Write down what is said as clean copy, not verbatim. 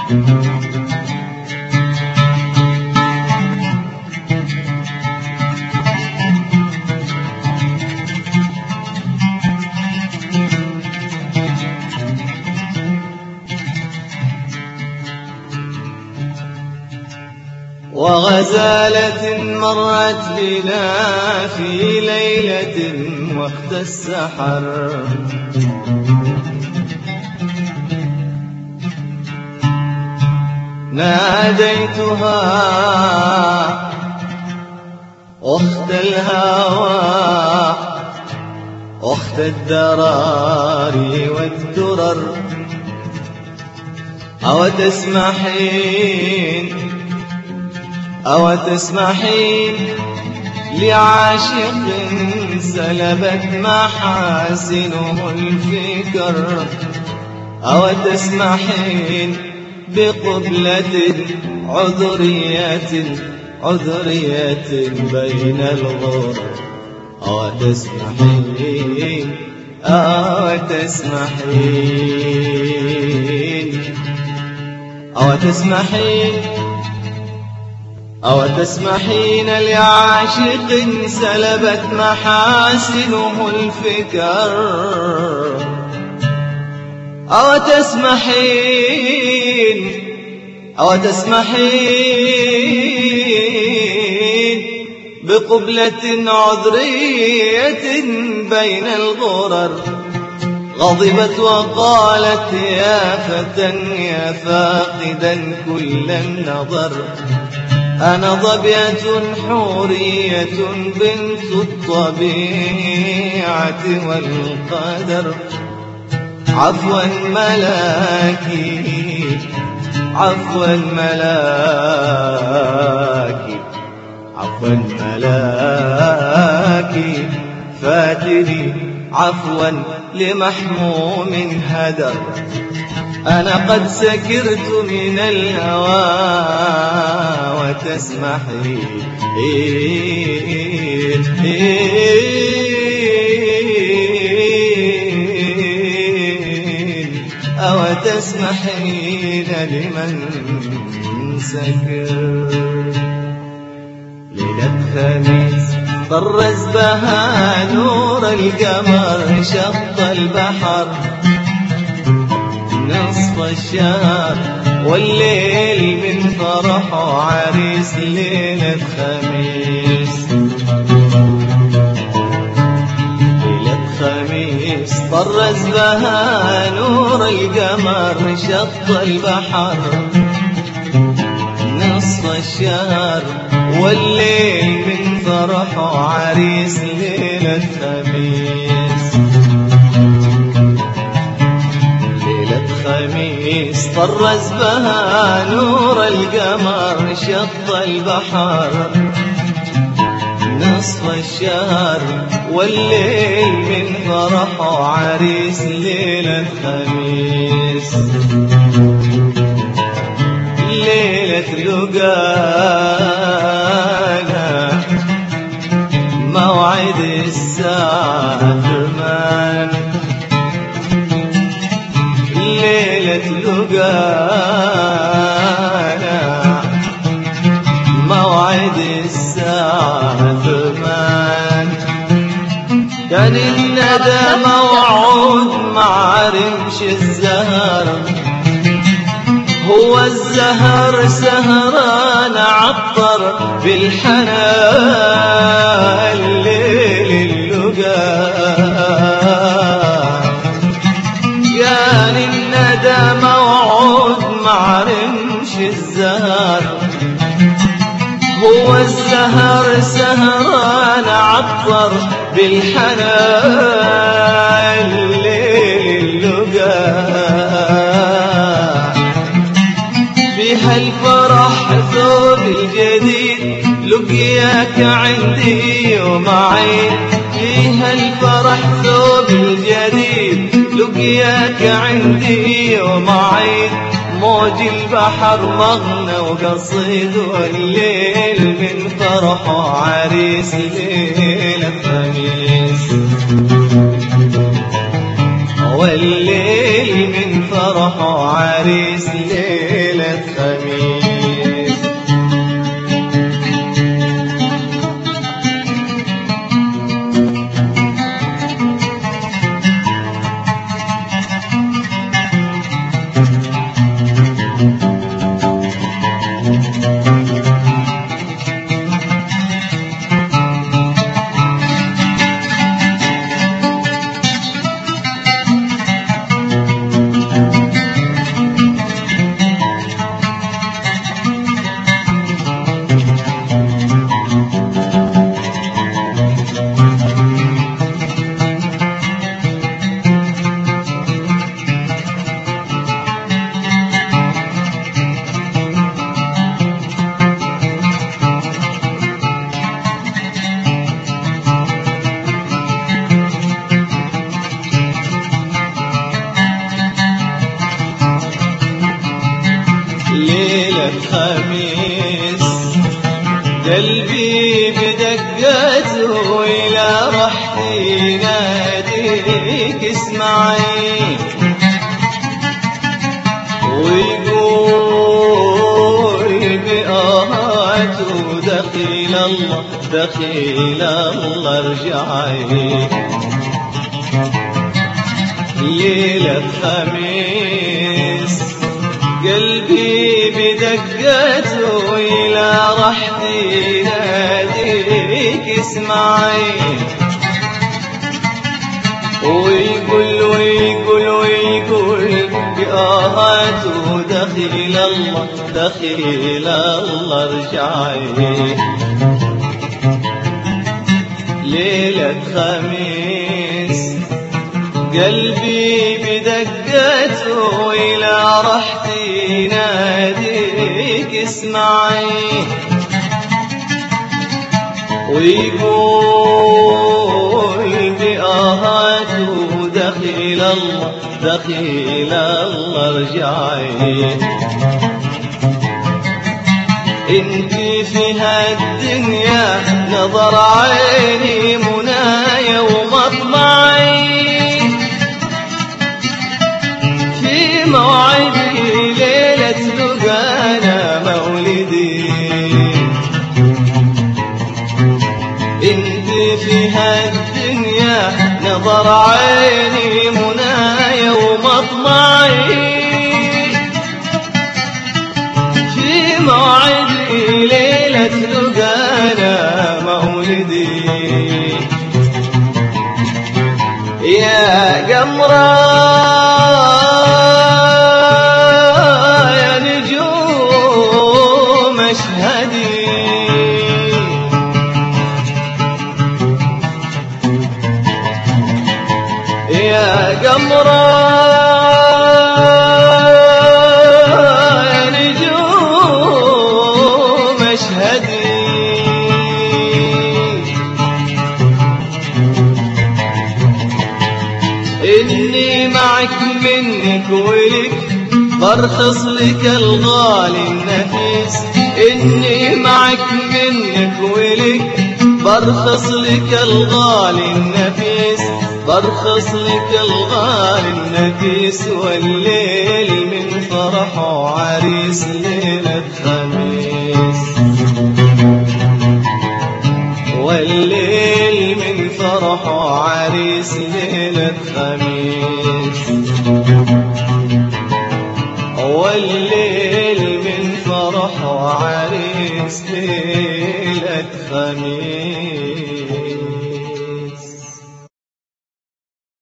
وغزالة مرت بنا في ليلة وقت السحر، ناديتها أخت الهوى أخت الدراري والدرر، أو تسمحين لعاشق سلبت محاسنه الفكر، أو تسمحين بقبلة عذرية بين الغرر، أو تسمحين أو تسمحين لعاشق سلبت محاسنه الفكر، أو تسمحين بقبلة عذرية بين الغرر. غضبت وقالت يا فتى يا فاقدا كل النظر، أنا ظبية حورية بنت الطبيعة والقدر، عفوا ملاكي فاتني عفوا لمحموم هدر، أنا قد سكرت من الهوى وتسمحين أو تسمحين لمن سكر. ليلة خميس طرز بها نور القمر، شط البحر نصف الشهر، والليل من فرحه عريس ليلة خميس. ليلة خميس طرز بها نور القمر، شط البحر نصف الشهر، والليل من فرحه عريس ليلة خميس. ليلة خميس طرز بها نور القمر، شط البحر نصف الشهر، والليل من فرحه عريس ليلة خميس. ليلة لقانا موعد الساعة 8، ليلة لقانا موعد الساعة 8، كان الندى موعود مع رمش الزهر، هو الزهر سهران عطر بالحنان. الليل اللقاء كان الندى موعود مع رمش الزهر، هو الزهر سهران عطر بالحنان. الليل اللقاء فيها الفرح ثوب الجديد، لقياك عندي يوم عيد، فيها الفرح ثوب الجديد، لقياك عندي يوم عيد، موج البحر مغنى وقصيد، والليل من فرحه عريس ليلة خميس، والليل من فرحه عريس ليلة خميس قلبي بدقته إلى رحتي ناديك اسمعي ويقول بآهاته دخيل الله دخيل الله ارجعي ليلة خميس قلبي بدقته إلى رحتي ناديك اسمعي ويقول ويقول ويقول بآهاته دخيل الله دخيل الله ارجعي ليلة خميس قلبي بدقته إلى رحتي ناديك اسمعي ويقول بآهاته دخيل الله دخيل الله ارجعي انتي في هالدنيا نظر عيني منايا ومطمعي في موعدي ليلة لقانا مولدي انتي في هالدنيا نظر عيني منايا ومطمعي في موعدي ليلة لقانا مولدي يا قمرة يا نجوم اشهدي يا قمرة يا نجوم اشهدي إني معك منك ولك برخص لك الغالي النفيس إني معك منك ولك برخص لك الغالي النفيس برخص لك الغالي النفيس والليل من فرحه عريس ليلة خميس والليل من فرحه عريس ليلة خميس والليل من فرحه عريس ليلة خميس